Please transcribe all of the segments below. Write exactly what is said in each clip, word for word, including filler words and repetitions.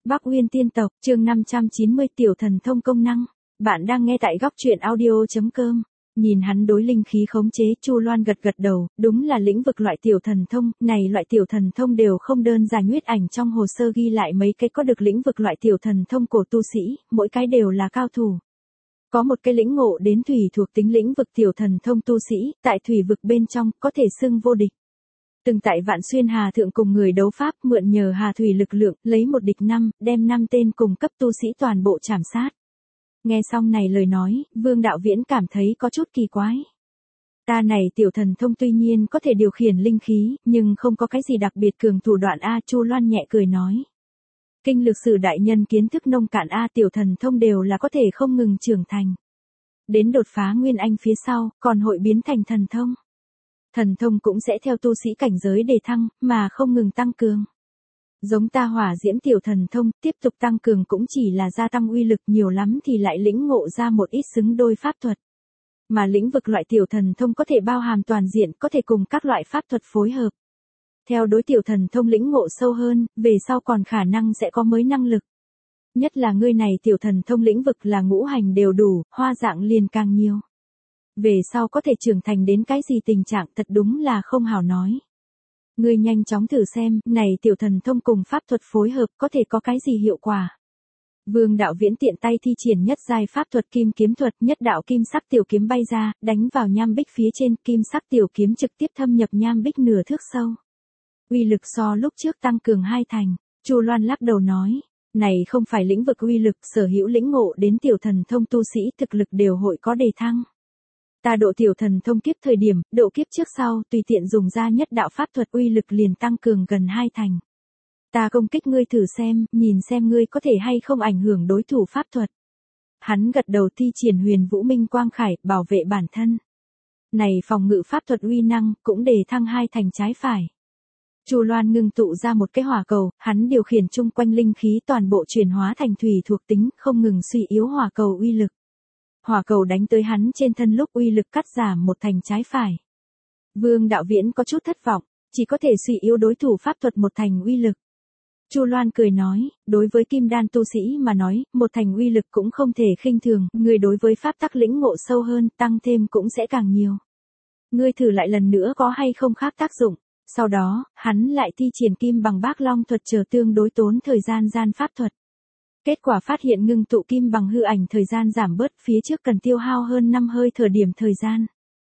Bắc Uyên tiên tộc, chương năm trăm chín mươi tiểu thần thông công năng. Bạn đang nghe tại góc truyện audio.com. Nhìn hắn đối linh khí khống chế, Chu Loan gật gật đầu, đúng là lĩnh vực loại tiểu thần thông, này loại tiểu thần thông đều không đơn giản, huyết ảnh trong hồ sơ ghi lại mấy cái có được lĩnh vực loại tiểu thần thông của tu sĩ, mỗi cái đều là cao thủ. Có một cái lĩnh ngộ đến thủy thuộc tính lĩnh vực tiểu thần thông tu sĩ, tại thủy vực bên trong, có thể xưng vô địch. Từng tại Vạn Xuyên Hà Thượng cùng người đấu pháp, mượn nhờ Hà Thủy lực lượng, lấy một địch năm, đem năm tên cùng cấp tu sĩ toàn bộ trảm sát. Nghe xong này lời nói, Vương Đạo Viễn cảm thấy có chút kỳ quái. Ta này tiểu thần thông tuy nhiên có thể điều khiển linh khí, nhưng không có cái gì đặc biệt cường thủ đoạn A. Chu Loan nhẹ cười nói. Kinh lực sử đại nhân kiến thức nông cạn A, tiểu thần thông đều là có thể không ngừng trưởng thành. Đến đột phá Nguyên Anh phía sau, còn hội biến thành thần thông. Thần thông cũng sẽ theo tu sĩ cảnh giới đề thăng, mà không ngừng tăng cường. Giống ta hỏa diễm tiểu thần thông, tiếp tục tăng cường cũng chỉ là gia tăng uy lực, nhiều lắm thì lại lĩnh ngộ ra một ít xứng đôi pháp thuật. Mà lĩnh vực loại tiểu thần thông có thể bao hàm toàn diện, có thể cùng các loại pháp thuật phối hợp. Theo đối tiểu thần thông lĩnh ngộ sâu hơn, về sau còn khả năng sẽ có mới năng lực. Nhất là ngươi này tiểu thần thông lĩnh vực là ngũ hành đều đủ, hoa dạng liền càng nhiều. Về sau có thể trưởng thành đến cái gì tình trạng thật đúng là không hảo nói. Ngươi nhanh chóng thử xem, này tiểu thần thông cùng pháp thuật phối hợp có thể có cái gì hiệu quả. Vương Đạo Viễn tiện tay thi triển nhất giai pháp thuật kim kiếm thuật, nhất đạo kim sắc tiểu kiếm bay ra, đánh vào nham bích phía trên, kim sắc tiểu kiếm trực tiếp thâm nhập nham bích nửa thước sâu. Uy lực so lúc trước tăng cường hai thành, Chu Loan lắc đầu nói, này không phải lĩnh vực uy lực, sở hữu lĩnh ngộ đến tiểu thần thông tu sĩ thực lực đều hội có đề thăng. Ta độ tiểu thần thông kiếp thời điểm, độ kiếp trước sau, tùy tiện dùng ra nhất đạo pháp thuật uy lực liền tăng cường gần hai thành. Ta công kích ngươi thử xem, nhìn xem ngươi có thể hay không ảnh hưởng đối thủ pháp thuật. Hắn gật đầu thi triển huyền vũ minh quang khải, bảo vệ bản thân. Này phòng ngự pháp thuật uy năng, cũng đề thăng hai thành trái phải. Chu Loan ngưng tụ ra một cái hỏa cầu, hắn điều khiển chung quanh linh khí toàn bộ chuyển hóa thành thủy thuộc tính, không ngừng suy yếu hỏa cầu uy lực. Hỏa cầu đánh tới hắn trên thân lúc uy lực cắt giảm một thành trái phải. Vương Đạo Viễn có chút thất vọng, chỉ có thể suy yếu đối thủ pháp thuật một thành uy lực. Chu Loan cười nói, đối với kim đan tu sĩ mà nói, một thành uy lực cũng không thể khinh thường, người đối với pháp tắc lĩnh ngộ sâu hơn, tăng thêm cũng sẽ càng nhiều. Ngươi thử lại lần nữa có hay không khác tác dụng. Sau đó, hắn lại thi triển kim bằng bác long thuật chờ tương đối tốn thời gian gian pháp thuật. Kết quả phát hiện ngưng tụ kim bằng hư ảnh thời gian giảm bớt, phía trước cần tiêu hao hơn năm hơi thở điểm thời gian.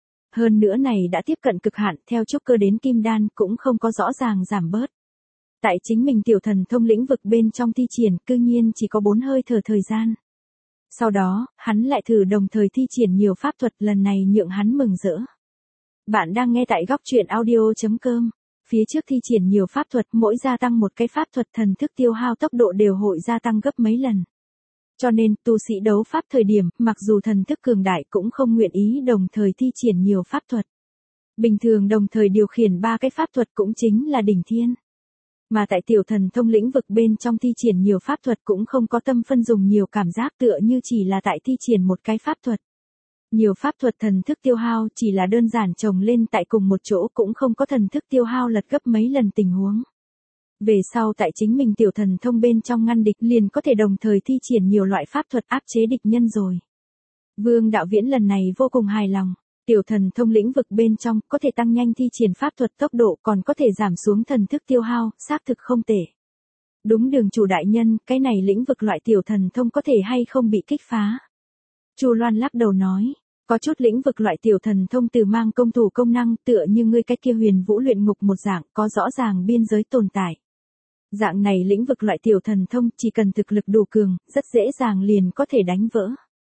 Hơn nữa này đã tiếp cận cực hạn, theo trúc cơ đến kim đan cũng không có rõ ràng giảm bớt. Tại chính mình tiểu thần thông lĩnh vực bên trong thi triển, cư nhiên chỉ có bốn hơi thở thời gian. Sau đó, hắn lại thử đồng thời thi triển nhiều pháp thuật, lần này nhượng hắn mừng rỡ. Bạn đang nghe tại góc truyện audio.com. Phía trước thi triển nhiều pháp thuật, mỗi gia tăng một cái pháp thuật thần thức tiêu hao tốc độ đều hội gia tăng gấp mấy lần. Cho nên, tu sĩ đấu pháp thời điểm, mặc dù thần thức cường đại cũng không nguyện ý đồng thời thi triển nhiều pháp thuật. Bình thường đồng thời điều khiển ba cái pháp thuật cũng chính là đỉnh thiên. Mà tại tiểu thần thông lĩnh vực bên trong thi triển nhiều pháp thuật cũng không có tâm phân dùng nhiều cảm giác, tựa như chỉ là tại thi triển một cái pháp thuật. Nhiều pháp thuật thần thức tiêu hao chỉ là đơn giản chồng lên tại cùng một chỗ, cũng không có thần thức tiêu hao lật gấp mấy lần tình huống. Về sau tại chính mình tiểu thần thông bên trong ngăn địch liền có thể đồng thời thi triển nhiều loại pháp thuật áp chế địch nhân rồi. Vương Đạo Viễn lần này vô cùng hài lòng. Tiểu thần thông lĩnh vực bên trong có thể tăng nhanh thi triển pháp thuật tốc độ, còn có thể giảm xuống thần thức tiêu hao, xác thực không tệ. Đúng đường chủ đại nhân, cái này lĩnh vực loại tiểu thần thông có thể hay không bị kích phá. Chu Loan lắc đầu nói, có chút lĩnh vực loại tiểu thần thông từ mang công thủ công năng, tựa như ngươi cái kia huyền vũ luyện ngục một dạng, có rõ ràng biên giới tồn tại. Dạng này lĩnh vực loại tiểu thần thông chỉ cần thực lực đủ cường, rất dễ dàng liền có thể đánh vỡ.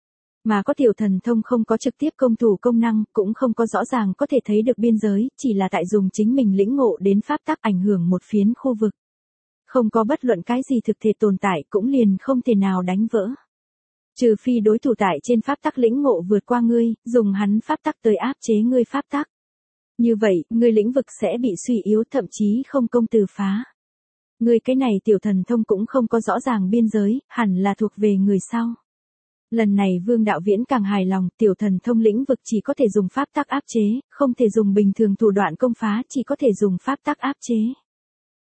Mà có tiểu thần thông không có trực tiếp công thủ công năng, cũng không có rõ ràng có thể thấy được biên giới, chỉ là tại dùng chính mình lĩnh ngộ đến pháp tắc ảnh hưởng một phiến khu vực. Không có bất luận cái gì thực thể tồn tại cũng liền không thể nào đánh vỡ. Trừ phi đối thủ tại trên pháp tắc lĩnh ngộ vượt qua ngươi, dùng hắn pháp tắc tới áp chế ngươi pháp tắc. Như vậy, ngươi lĩnh vực sẽ bị suy yếu, thậm chí không công từ phá. Ngươi cái này tiểu thần thông cũng không có rõ ràng biên giới, hẳn là thuộc về người sau. Lần này Vương Đạo Viễn càng hài lòng, tiểu thần thông lĩnh vực chỉ có thể dùng pháp tắc áp chế, không thể dùng bình thường thủ đoạn công phá, chỉ có thể dùng pháp tắc áp chế.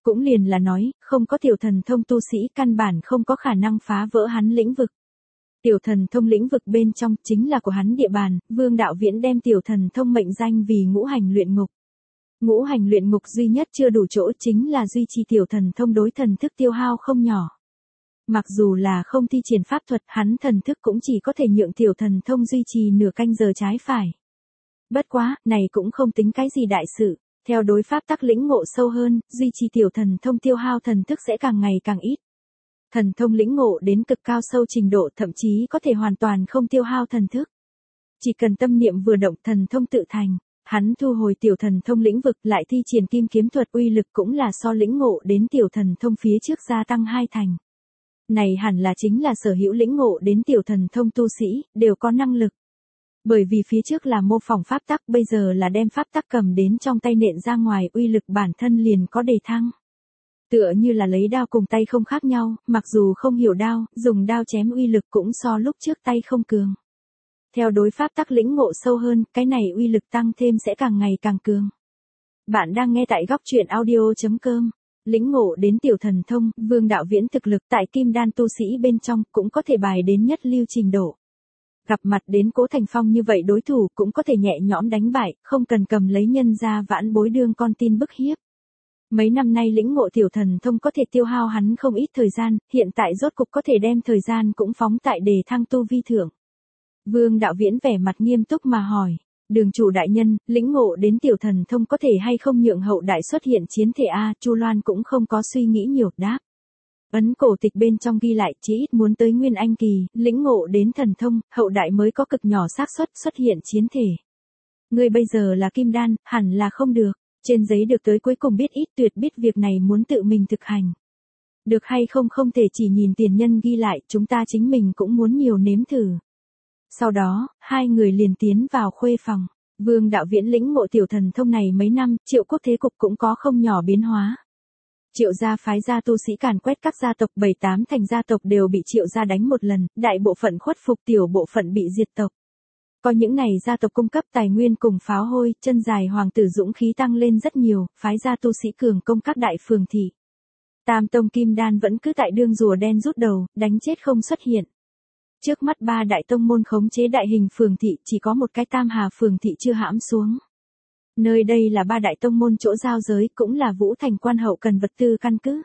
Cũng liền là nói, không có tiểu thần thông tu sĩ căn bản không có khả năng phá vỡ hắn lĩnh vực. Tiểu thần thông lĩnh vực bên trong chính là của hắn địa bàn, Vương Đạo Viễn đem tiểu thần thông mệnh danh vì ngũ hành luyện ngục. Ngũ hành luyện ngục duy nhất chưa đủ chỗ chính là duy trì tiểu thần thông đối thần thức tiêu hao không nhỏ. Mặc dù là không thi triển pháp thuật, hắn thần thức cũng chỉ có thể nhượng tiểu thần thông duy trì nửa canh giờ trái phải. Bất quá, này cũng không tính cái gì đại sự, theo đối pháp tắc lĩnh ngộ sâu hơn, duy trì tiểu thần thông tiêu hao thần thức sẽ càng ngày càng ít. Thần thông lĩnh ngộ đến cực cao sâu trình độ thậm chí có thể hoàn toàn không tiêu hao thần thức. Chỉ cần tâm niệm vừa động thần thông tự thành, hắn thu hồi tiểu thần thông lĩnh vực lại thi triển kim kiếm thuật uy lực cũng là so lĩnh ngộ đến tiểu thần thông phía trước gia tăng hai thành. Này hẳn là chính là sở hữu lĩnh ngộ đến tiểu thần thông tu sĩ, đều có năng lực. Bởi vì phía trước là mô phỏng pháp tắc, bây giờ là đem pháp tắc cầm đến trong tay nện ra ngoài, uy lực bản thân liền có đề thăng. Tựa như là lấy đao cùng tay không khác nhau, mặc dù không hiểu đao, dùng đao chém uy lực cũng so lúc trước tay không cường. Theo đối pháp tắc lĩnh ngộ sâu hơn, cái này uy lực tăng thêm sẽ càng ngày càng cường. Bạn đang nghe tại góc truyện audio chấm com. Lĩnh ngộ đến tiểu thần thông, Vương Đạo Viễn thực lực tại kim đan tu sĩ bên trong cũng có thể bài đến nhất lưu trình độ. Gặp mặt đến Cố Thành Phong như vậy đối thủ cũng có thể nhẹ nhõm đánh bại, không cần cầm lấy nhân ra vãn bối đương con tin bức hiếp. Mấy năm nay lĩnh ngộ tiểu thần thông có thể tiêu hao hắn không ít thời gian, hiện tại rốt cục có thể đem thời gian cũng phóng tại đề thăng tu vi thưởng. Vương Đạo Viễn vẻ mặt nghiêm túc mà hỏi, đường chủ đại nhân, lĩnh ngộ đến tiểu thần thông có thể hay không nhượng hậu đại xuất hiện chiến thể a? Chu Loan cũng không có suy nghĩ nhiều, đáp. Ấn cổ tịch bên trong ghi lại chỉ ít muốn tới Nguyên Anh kỳ, lĩnh ngộ đến thần thông, hậu đại mới có cực nhỏ xác suất xuất hiện chiến thể. Ngươi bây giờ là kim đan, hẳn là không được, trên giấy được tới cuối cùng biết ít tuyệt biết việc này muốn tự mình thực hành. Được hay không không thể chỉ nhìn tiền nhân ghi lại, chúng ta chính mình cũng muốn nhiều nếm thử. Sau đó, hai người liền tiến vào khuê phòng. Vương Đạo Viễn lĩnh ngộ tiểu thần thông này mấy năm, Triệu quốc thế cục cũng có không nhỏ biến hóa. Triệu gia phái gia tu sĩ càn quét các gia tộc, bảy tám thành gia tộc đều bị Triệu gia đánh một lần, đại bộ phận khuất phục, tiểu bộ phận bị diệt tộc. Có những này gia tộc cung cấp tài nguyên cùng pháo hôi, chân dài hoàng tử dũng khí tăng lên rất nhiều, phái gia tu sĩ cường công các đại phường thị. Tam tông kim đan vẫn cứ tại đương rùa đen rút đầu, đánh chết không xuất hiện. Trước mắt ba đại tông môn khống chế đại hình phường thị, chỉ có một cái Tam Hà phường thị chưa hãm xuống. Nơi đây là ba đại tông môn chỗ giao giới, cũng là Vũ Thành quan hậu cần vật tư căn cứ.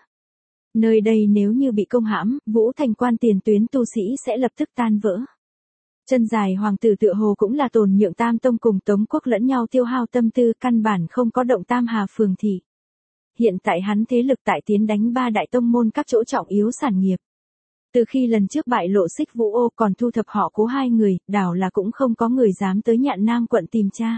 Nơi đây nếu như bị công hãm, Vũ Thành quan tiền tuyến tu sĩ sẽ lập tức tan vỡ. Chân dài hoàng tử tựa hồ cũng là tồn nhượng Tam tông cùng Tống quốc lẫn nhau tiêu hao tâm tư, căn bản không có động Tam Hà phường thị. Hiện tại hắn thế lực tại tiến đánh ba đại tông môn các chỗ trọng yếu sản nghiệp. Từ khi lần trước bại lộ Xích Vũ Ô còn thu thập họ Cố hai người, đảo là cũng không có người dám tới Nhạn Nam quận tìm tra.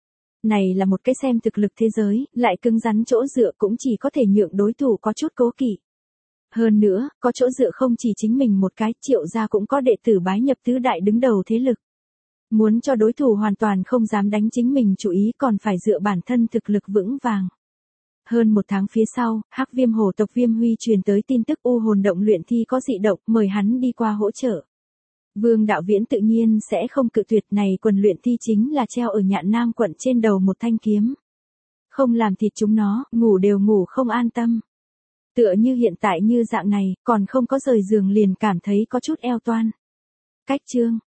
Này là một cái xem thực lực thế giới, lại cứng rắn chỗ dựa cũng chỉ có thể nhượng đối thủ có chút cố kỵ. Hơn nữa, có chỗ dựa không chỉ chính mình một cái, Triệu gia cũng có đệ tử bái nhập tứ đại đứng đầu thế lực. Muốn cho đối thủ hoàn toàn không dám đánh chính mình chủ ý còn phải dựa bản thân thực lực vững vàng. Hơn một tháng phía sau, Hắc Viêm Hổ tộc Viêm Huy truyền tới tin tức U hồn động luyện thi có dị động, mời hắn đi qua hỗ trợ. Vương Đạo Viễn tự nhiên sẽ không cự tuyệt, này quần luyện thi chính là treo ở Nhạn Nam quận trên đầu một thanh kiếm. Không làm thịt chúng nó, ngủ đều ngủ không an tâm. Tựa như hiện tại như dạng này, còn không có rời giường liền cảm thấy có chút eo toan. Cách chương